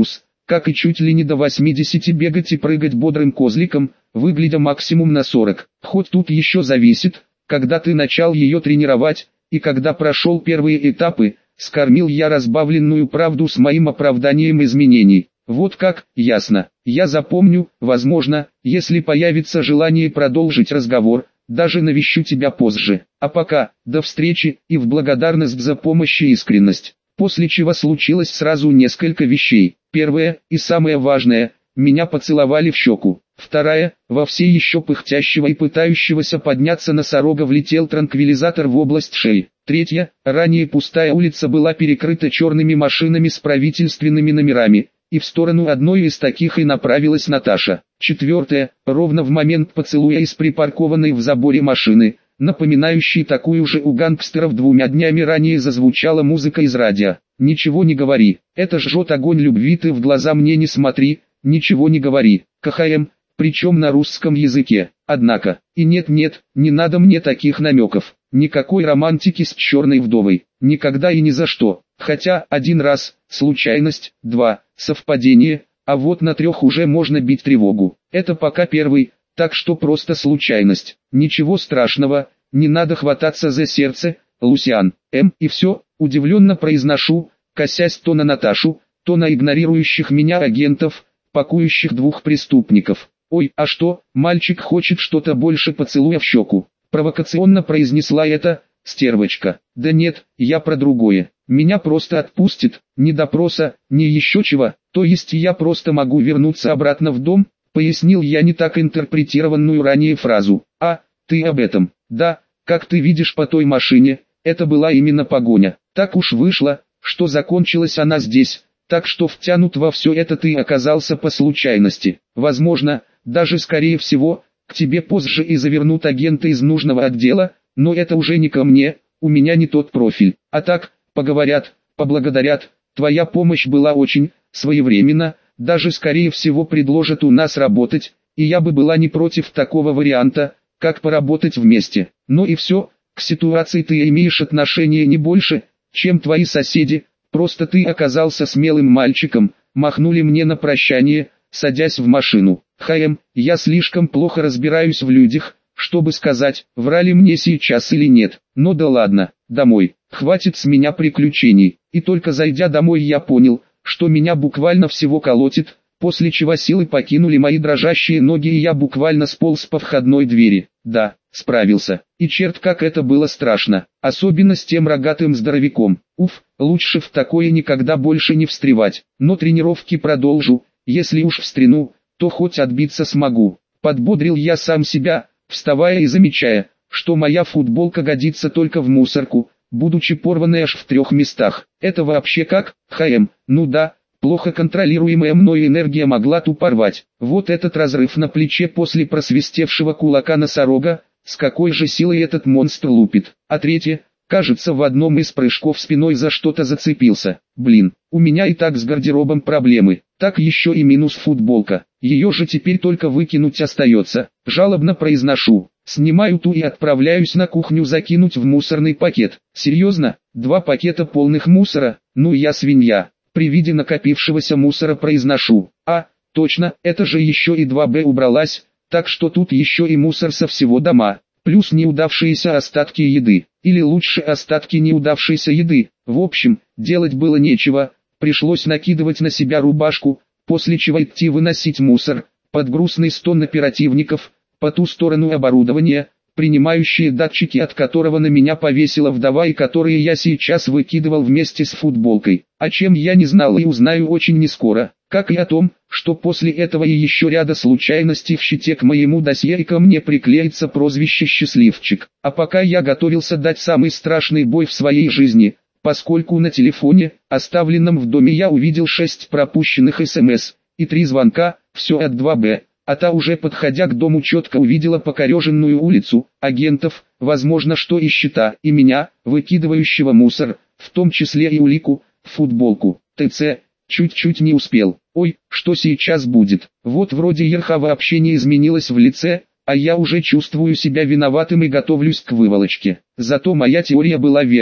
как и чуть ли не до 80 бегать и прыгать бодрым козликом, выглядя максимум на 40. Хоть тут еще зависит, когда ты начал ее тренировать, и когда прошел первые этапы, скормил я разбавленную правду с моим оправданием изменений. Вот как, ясно. Я запомню, возможно, если появится желание продолжить разговор, даже навещу тебя позже. А пока, до встречи, и в благодарность за помощь и искренность. После чего случилось сразу несколько вещей. Первое, и самое важное, меня поцеловали в щеку. Вторая, во все еще пыхтящего и пытающегося подняться носорога влетел транквилизатор в область шеи. Третья, ранее пустая улица была перекрыта черными машинами с правительственными номерами, и в сторону одной из таких и направилась Наташа. Четвертое, ровно в момент поцелуя из припаркованной в заборе машины, напоминающей такую же у гангстеров 2 днями ранее зазвучала музыка из радио. «Ничего не говори, это жжет огонь любви, ты в глаза мне не смотри, ничего не говори». КХМ, причем на русском языке. Однако, и нет-нет, не надо мне таких намеков. Никакой романтики с черной вдовой, никогда и ни за что. Хотя, 1 раз, случайность, 2, совпадение, а вот на 3 уже можно бить тревогу. Это пока первый, так что просто случайность. Ничего страшного, не надо хвататься за сердце, Лусиан. И все, удивленно произношу, косясь то на Наташу, то на игнорирующих меня агентов, пакующих 2 преступников. «Ой, а что, мальчик хочет что-то больше поцелуя в щеку?» Провокационно произнесла эта стервочка. «Да нет, я про другое. Меня просто отпустит, ни допроса, ни еще чего, то есть я просто могу вернуться обратно в дом?» Пояснил я не так интерпретированную ранее фразу. «А, ты об этом?» «Да, как ты видишь по той машине, это была именно погоня. Так уж вышло, что закончилась она здесь, так что втянут во все это ты оказался по случайности. Возможно, даже скорее всего, к тебе позже и завернут агенты из нужного отдела, но это уже не ко мне, у меня не тот профиль. А так, поговорят, поблагодарят, твоя помощь была очень своевременна, даже скорее всего предложат у нас работать, и я бы была не против такого варианта, как поработать вместе. Но и все, к ситуации ты имеешь отношение не больше, чем твои соседи, просто ты оказался смелым мальчиком», махнули мне на прощание, садясь в машину. Я слишком плохо разбираюсь в людях, чтобы сказать, врали мне сейчас или нет. Но да ладно, домой, хватит с меня приключений. И только зайдя домой я понял, что меня буквально всего колотит, после чего силы покинули мои дрожащие ноги и я буквально сполз по входной двери. Да, справился. И черт как это было страшно, особенно с тем рогатым здоровяком. Лучше в такое никогда больше не встревать. Но тренировки продолжу, если уж встряну, то хоть отбиться смогу. Подбодрил я сам себя, вставая и замечая, что моя футболка годится только в мусорку, будучи порванной аж в 3 местах. Это вообще как? Ну да, плохо контролируемая мной энергия могла ту порвать. Вот этот разрыв на плече после просвистевшего кулака носорога, с какой же силой этот монстр лупит. А третье, кажется, в одном из прыжков спиной за что-то зацепился. Блин, у меня и так с гардеробом проблемы, так еще и минус футболка. Ее же теперь только выкинуть остается. Жалобно произношу. Снимаю ту и отправляюсь на кухню закинуть в мусорный пакет. Серьезно? 2 пакета полных мусора? Ну я свинья. При виде накопившегося мусора произношу. А, точно, это же еще и 2Б убралась, так что тут еще и мусор со всего дома. Плюс неудавшиеся остатки еды. Или лучше остатки неудавшейся еды. В общем, делать было нечего. Пришлось накидывать на себя рубашку, после чего идти выносить мусор, под грустный стон оперативников, по ту сторону оборудования, принимающие датчики от которого на меня повесила вдова и которые я сейчас выкидывал вместе с футболкой. О чем я не знал и узнаю очень нескоро, как и о том, что после этого и еще ряда случайностей в щите к моему досье и ко мне приклеится прозвище «Счастливчик». А пока я готовился дать самый страшный бой в своей жизни, поскольку на телефоне, оставленном в доме, я увидел 6 пропущенных СМС и 3 звонка, все от 2Б, а та уже подходя к дому четко увидела покореженную улицу, агентов, возможно что и счета, и меня, выкидывающего мусор, в том числе и улику, футболку, ТЦ, чуть-чуть не успел. Ой, что сейчас будет? Вот вроде Ерха вообще не изменилась в лице, а я уже чувствую себя виноватым и готовлюсь к выволочке. Зато моя теория была верной.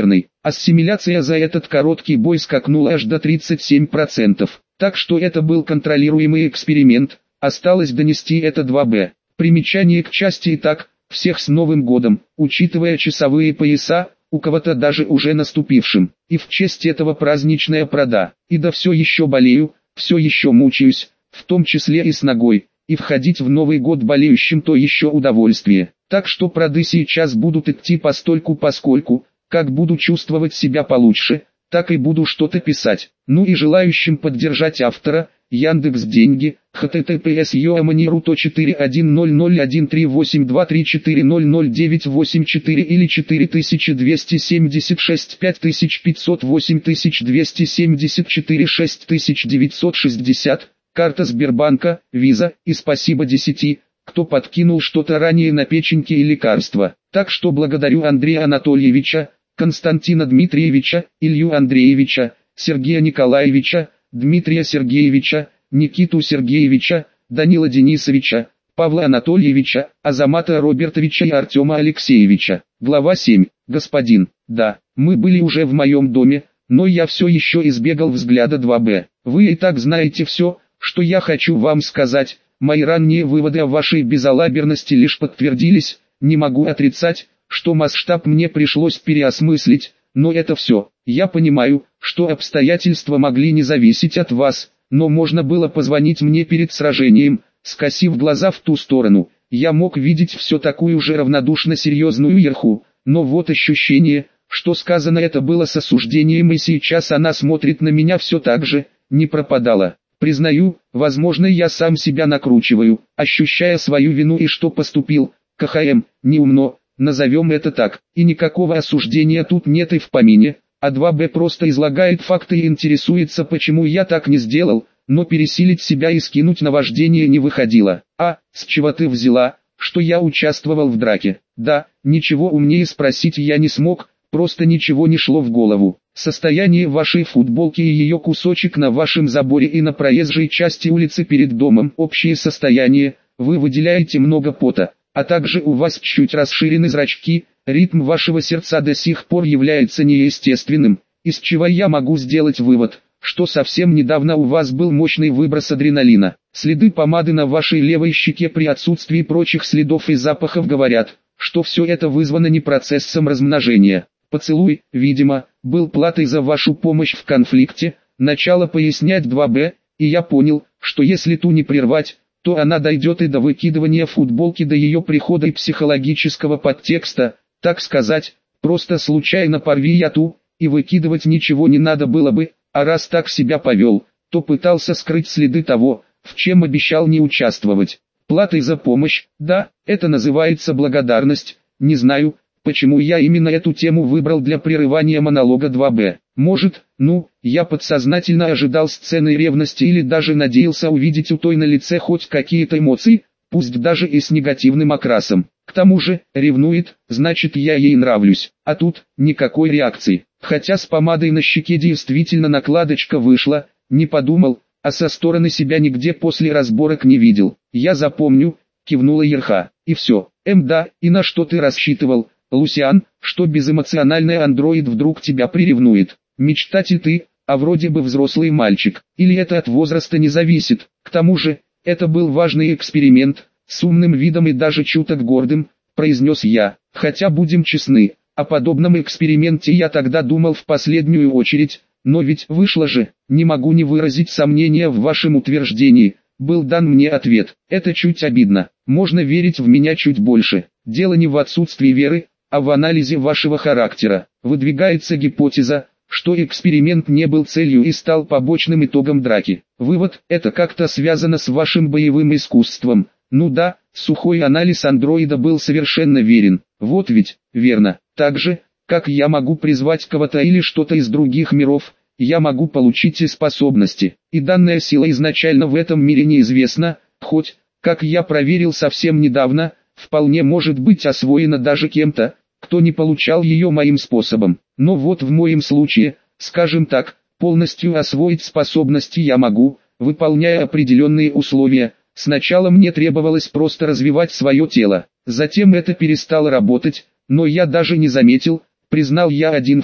Ассимиляция за этот короткий бой скакнула аж до 37%. Так что это был контролируемый эксперимент, осталось донести это 2Б. Примечание к части. Итак, всех с Новым годом, учитывая часовые пояса, у кого-то даже уже наступившим. И в честь этого праздничная прода. И да все еще болею, все еще мучаюсь, в том числе и с ногой. И входить в Новый год болеющим то еще удовольствие. Так что проды сейчас будут идти постольку-поскольку, как буду чувствовать себя получше, так и буду что-то писать. Ну и желающим поддержать автора, Яндекс.Деньги, https://41001138234000984 или 4276 5508 274 6960, карта Сбербанка, Виза, и спасибо 10, кто подкинул что-то ранее на печеньки и лекарства. Так что благодарю Андрея Анатольевича, Константина Дмитриевича, Илью Андреевича, Сергея Николаевича, Дмитрия Сергеевича, Никиту Сергеевича, Данила Денисовича, Павла Анатольевича, Азамата Робертовича и Артема Алексеевича. Глава 7. Господин, да, мы были уже в моем доме, но я все еще избегал взгляда 2Б. Вы и так знаете все, что я хочу вам сказать. Мои ранние выводы о вашей безалаберности лишь подтвердились, не могу отрицать, что масштаб мне пришлось переосмыслить, но это все. Я понимаю, что обстоятельства могли не зависеть от вас, но можно было позвонить мне перед сражением, скосив глаза в ту сторону. Я мог видеть все такую же равнодушно серьезную Ерху, но вот ощущение, что сказано это было с осуждением, и сейчас она смотрит на меня все так же, не пропадало. Признаю, возможно, я сам себя накручиваю, ощущая свою вину и что поступил, КХМ, неумно, назовем это так, и никакого осуждения тут нет и в помине, а 2Б просто излагает факты и интересуется, почему я так не сделал, но пересилить себя и скинуть наваждение не выходило. А, с чего ты взяла, что я участвовал в драке? Да, ничего умнее спросить я не смог, просто ничего не шло в голову. Состояние вашей футболки и ее кусочек на вашем заборе и на проезжей части улицы перед домом, общее состояние, вы выделяете много пота, а также у вас чуть расширены зрачки, ритм вашего сердца до сих пор является неестественным, из чего я могу сделать вывод, что совсем недавно у вас был мощный выброс адреналина. Следы помады на вашей левой щеке при отсутствии прочих следов и запахов говорят, что все это вызвано не процессом размножения. Поцелуй, видимо, был платой за вашу помощь в конфликте, начало пояснять 2Б, и я понял, что если ту не прервать, то она дойдет и до выкидывания футболки, до ее прихода и психологического подтекста, так сказать, просто случайно порви я ту, и выкидывать ничего не надо было бы, а раз так себя повел, то пытался скрыть следы того, в чем обещал не участвовать. Платой за помощь, да, это называется благодарность, не знаю, почему я именно эту тему выбрал для прерывания монолога 2Б. Может, я подсознательно ожидал сцены ревности или даже надеялся увидеть у той на лице хоть какие-то эмоции, пусть даже и с негативным окрасом. К тому же, ревнует, значит я ей нравлюсь, а тут никакой реакции. Хотя с помадой на щеке действительно накладочка вышла, не подумал, а со стороны себя нигде после разборок не видел. Я запомню, кивнула Ерха, и все. Да, и на что ты рассчитывал, Лусиан, что безэмоциональный андроид вдруг тебя приревнует? Мечтатель ты, а вроде бы взрослый мальчик, или это от возраста не зависит? К тому же, это был важный эксперимент, с умным видом и даже чуток гордым, произнес я. Хотя будем честны, о подобном эксперименте я тогда думал в последнюю очередь, но ведь вышло же, не могу не выразить сомнения в вашем утверждении. Был дан мне ответ, это чуть обидно, можно верить в меня чуть больше. Дело не в отсутствии веры, а в анализе вашего характера. Выдвигается гипотеза, что эксперимент не был целью и стал побочным итогом драки. Вывод, это как-то связано с вашим боевым искусством. Ну да, сухой анализ андроида был совершенно верен. Вот ведь, верно. Так же, как я могу призвать кого-то или что-то из других миров, я могу получить и способности. И данная сила изначально в этом мире неизвестна, хоть, как я проверил совсем недавно, вполне может быть освоена даже кем-то, кто не получал ее моим способом. Но вот в моем случае, скажем так, полностью освоить способности я могу, выполняя определенные условия. Сначала мне требовалось просто развивать свое тело, затем это перестало работать, но я даже не заметил, признал я один факт.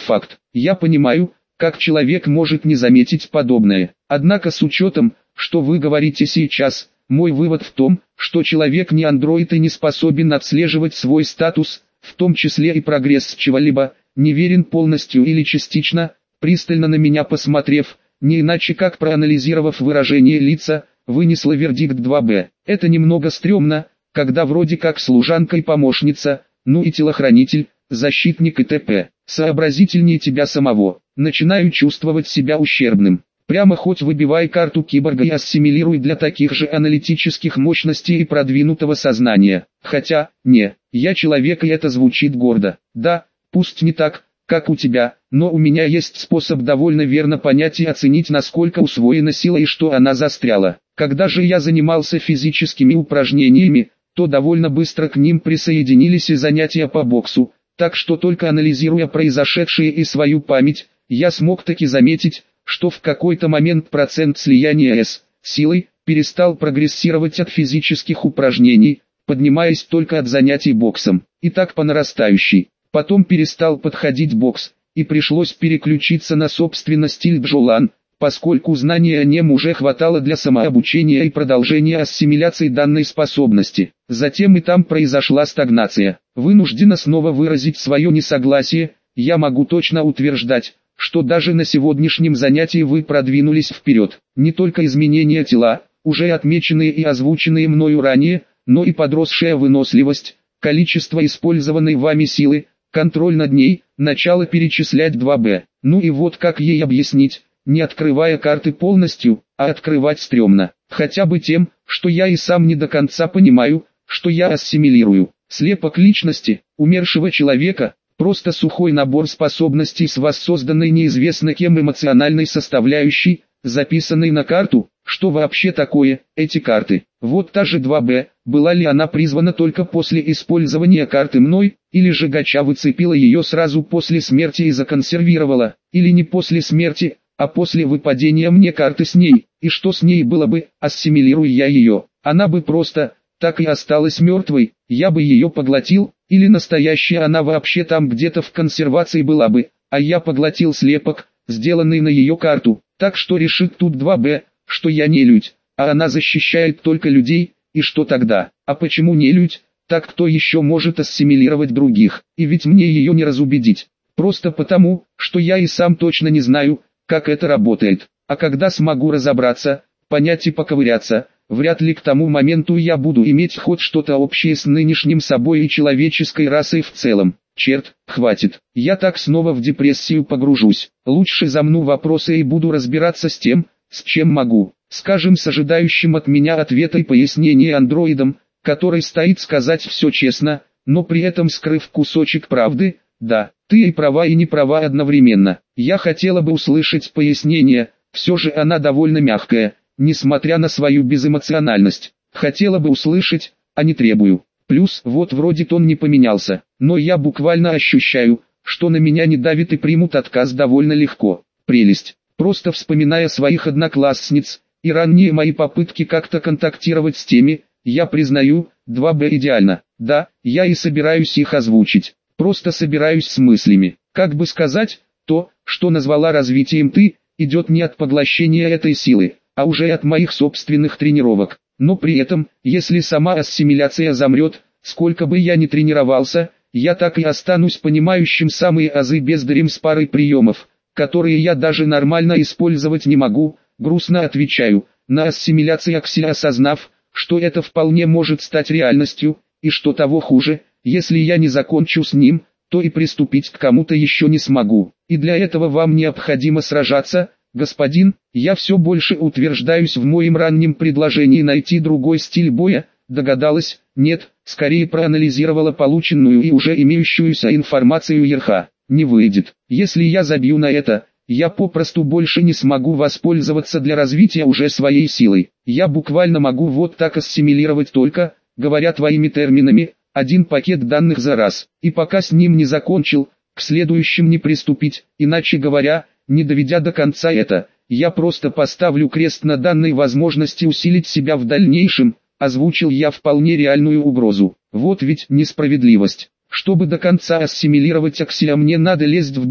Я понимаю, как человек может не заметить подобное. Однако с учетом, что вы говорите сейчас, мой вывод в том, что человек не андроид и не способен отслеживать свой статус, в том числе и прогресс чего-либо, не верен полностью или частично, пристально на меня посмотрев, не иначе как проанализировав выражение лица, вынесла вердикт 2Б. Это немного стрёмно, когда вроде как служанка и помощница, ну и телохранитель, защитник и т.п. Сообразительнее тебя самого. Начинаю чувствовать себя ущербным. Прямо хоть выбивай карту киборга и ассимилируй для таких же аналитических мощностей и продвинутого сознания. Хотя, не, я человек и это звучит гордо. Да, пусть не так, как у тебя, но у меня есть способ довольно верно понять и оценить, насколько усвоена сила и что она застряла. Когда же я занимался физическими упражнениями, то довольно быстро к ним присоединились и занятия по боксу, так что только анализируя произошедшее и свою память, я смог таки заметить, что в какой-то момент процент слияния с силой перестал прогрессировать от физических упражнений, поднимаясь только от занятий боксом, и так по нарастающей. Потом перестал подходить бокс, и пришлось переключиться на собственно стиль Бджолан, поскольку знания о нем уже хватало для самообучения и продолжения ассимиляции данной способности. Затем и там произошла стагнация. Вынуждена снова выразить свое несогласие, я могу точно утверждать, что даже на сегодняшнем занятии вы продвинулись вперед. Не только изменения тела, уже отмеченные и озвученные мною ранее, но и подросшая выносливость, количество использованной вами силы, контроль над ней, начало перечислять 2Б. Ну и вот как ей объяснить, не открывая карты полностью, а открывать стрёмно. Хотя бы тем, что я и сам не до конца понимаю, что я ассимилирую. Слепок личности, умершего человека, просто сухой набор способностей с воссозданной неизвестно кем эмоциональной составляющей, записанной на карту. Что вообще такое эти карты? Вот та же 2Б, была ли она призвана только после использования карты мной, или же Гача выцепила ее сразу после смерти и законсервировала, или не после смерти, а после выпадения мне карты с ней, и что с ней было бы, ассимилируя я ее? Она бы просто так и осталась мертвой, я бы ее поглотил, или настоящая она вообще там где-то в консервации была бы, а я поглотил слепок, сделанный на ее карту. Так что решит тут 2Б, что я не людь, а она защищает только людей, и что тогда? А почему не людь? Так кто еще может ассимилировать других? И ведь мне ее не разубедить. Просто потому, что я и сам точно не знаю, как это работает. А когда смогу разобраться, понять и поковыряться, вряд ли к тому моменту я буду иметь хоть что-то общее с нынешним собой и человеческой расой в целом. Черт, хватит. Я так снова в депрессию погружусь. Лучше замну вопросы и буду разбираться с тем, с чем могу. Скажем, с ожидающим от меня ответа и пояснения андроидом, который стоит сказать все честно, но при этом скрыв кусочек правды. Да, ты и права и не права одновременно. Я хотела бы услышать пояснение, все же она довольно мягкая, несмотря на свою безэмоциональность. Хотела бы услышать, а не требую. Плюс, вот вроде тон не поменялся, но я буквально ощущаю, что на меня не давит и примут отказ довольно легко. Прелесть. Просто вспоминая своих одноклассниц, и ранние мои попытки как-то контактировать с теми, я признаю, 2Б идеально. Да, я и собираюсь их озвучить. Просто собираюсь с мыслями. Как бы сказать, то, что назвала развитием ты, идет не от поглощения этой силы, а уже от моих собственных тренировок. Но при этом, если сама ассимиляция замрет, сколько бы я ни тренировался, я так и останусь понимающим самые азы бездарем с парой приемов, которые я даже нормально использовать не могу. Грустно отвечаю, на ассимиляции Акси, осознав, что это вполне может стать реальностью, и что того хуже, если я не закончу с ним, то и приступить к кому-то еще не смогу. И для этого вам необходимо сражаться, господин. Я все больше утверждаюсь в моем раннем предложении найти другой стиль боя. Догадалась? Нет, скорее проанализировала полученную и уже имеющуюся информацию Ерха. Не выйдет. Если я забью на это, я попросту больше не смогу воспользоваться для развития уже своей силой. Я буквально могу вот так ассимилировать только, говоря твоими терминами, один пакет данных за раз. И пока с ним не закончил, к следующим не приступить. Иначе говоря, не доведя до конца это, я просто поставлю крест на данной возможности усилить себя в дальнейшем. Озвучил я вполне реальную угрозу. Вот ведь несправедливость. Чтобы до конца ассимилировать Аксия, мне надо лезть в бой,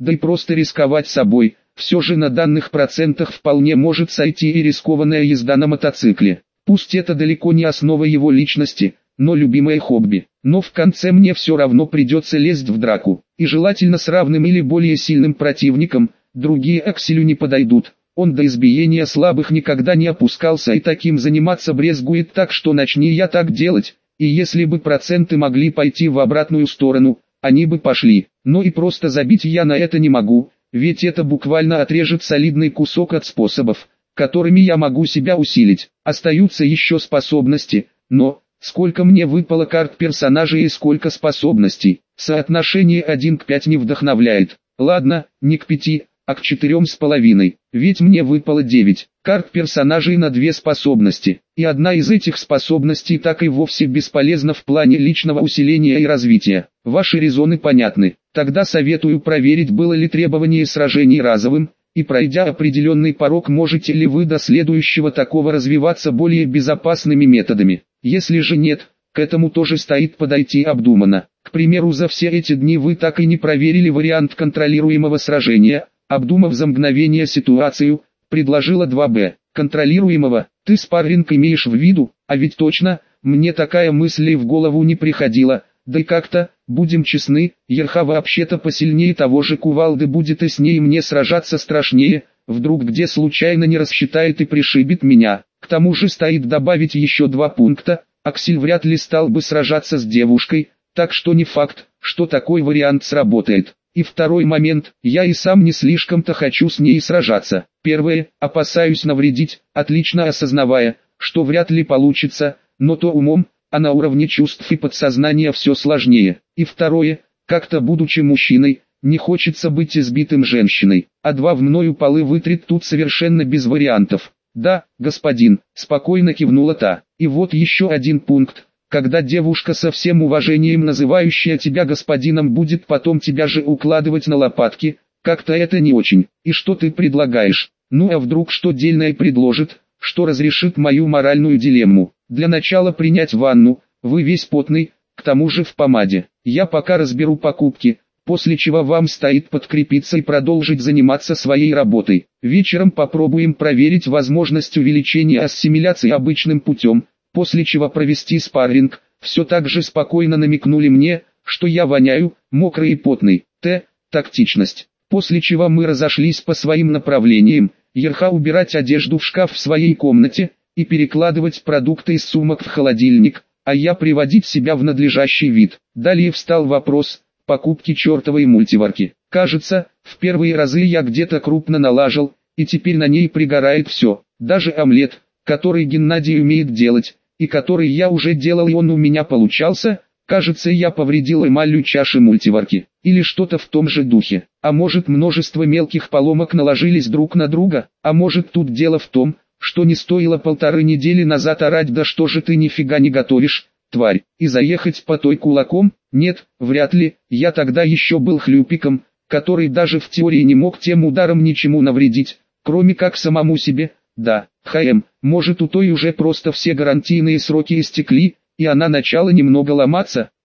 да и просто рисковать собой. Все же на данных процентах вполне может сойти и рискованная езда на мотоцикле. Пусть это далеко не основа его личности, но любимое хобби. Но в конце мне все равно придется лезть в драку. И желательно с равным или более сильным противником, другие Акселю не подойдут. Он до избиения слабых никогда не опускался и таким заниматься брезгует, так что начни я так делать. И если бы проценты могли пойти в обратную сторону, они бы пошли. Но и просто забить я на это не могу. Ведь это буквально отрежет солидный кусок от способов, которыми я могу себя усилить. Остаются еще способности, но сколько мне выпало карт персонажей и сколько способностей. Соотношение 1 к 5 не вдохновляет. Ладно, не к 5, а к 4,5. Ведь мне выпало 9 карт персонажей на 2 способности. И одна из этих способностей так и вовсе бесполезна в плане личного усиления и развития. Ваши резоны понятны. Тогда советую проверить, было ли требование сражений разовым, и пройдя определенный порог, можете ли вы до следующего такого развиваться более безопасными методами. Если же нет, к этому тоже стоит подойти обдуманно. К примеру, за все эти дни вы так и не проверили вариант контролируемого сражения. Обдумав за мгновение ситуацию, предложила 2Б. Контролируемого, ты спарринг имеешь в виду, а ведь точно, мне такая мысль и в голову не приходила. Да и как-то, будем честны, Ерха вообще-то посильнее того же кувалды будет, и с ней мне сражаться страшнее, вдруг где случайно не рассчитает и пришибет меня. К тому же стоит добавить еще 2 пункта, Аксель вряд ли стал бы сражаться с девушкой, так что не факт, что такой вариант сработает. И второй момент, я и сам не слишком-то хочу с ней сражаться. Первое, опасаюсь навредить, отлично осознавая, что вряд ли получится, но то умом, а на уровне чувств и подсознания все сложнее. И второе, как-то будучи мужчиной, не хочется быть избитым женщиной, а 2 в мною полы вытрет тут совершенно без вариантов. Да, господин, спокойно кивнула та. И вот еще один пункт. Когда девушка со всем уважением, называющая тебя господином, будет потом тебя же укладывать на лопатки, как-то это не очень. И что ты предлагаешь? Ну а вдруг что дельное предложит, что разрешит мою моральную дилемму? Для начала принять ванну, вы весь потный, к тому же в помаде. Я пока разберу покупки, после чего вам стоит подкрепиться и продолжить заниматься своей работой. Вечером попробуем проверить возможность увеличения ассимиляции обычным путем. После чего провести спарринг. Все так же спокойно намекнули мне, что я воняю, мокрый и потный. Тактичность. После чего мы разошлись по своим направлениям. Ерха убирать одежду в шкаф в своей комнате и перекладывать продукты из сумок в холодильник, а я приводить себя в надлежащий вид. Далее встал вопрос покупки чертовой мультиварки. Кажется, в первые разы я где-то крупно налажал, и теперь на ней пригорает все, даже омлет, который Геннадий умеет делать, и который я уже делал, и он у меня получался. Кажется, я повредил эмалью чаши мультиварки, или что-то в том же духе. А может, множество мелких поломок наложились друг на друга, а может, тут дело в том, что не стоило 1,5 недели назад орать: да что же ты нифига не готовишь, тварь, и заехать по той кулаком? Нет, вряд ли, я тогда еще был хлюпиком, который даже в теории не мог тем ударом ничему навредить, кроме как самому себе. Да, может, у той уже просто все гарантийные сроки истекли, и она начала немного ломаться.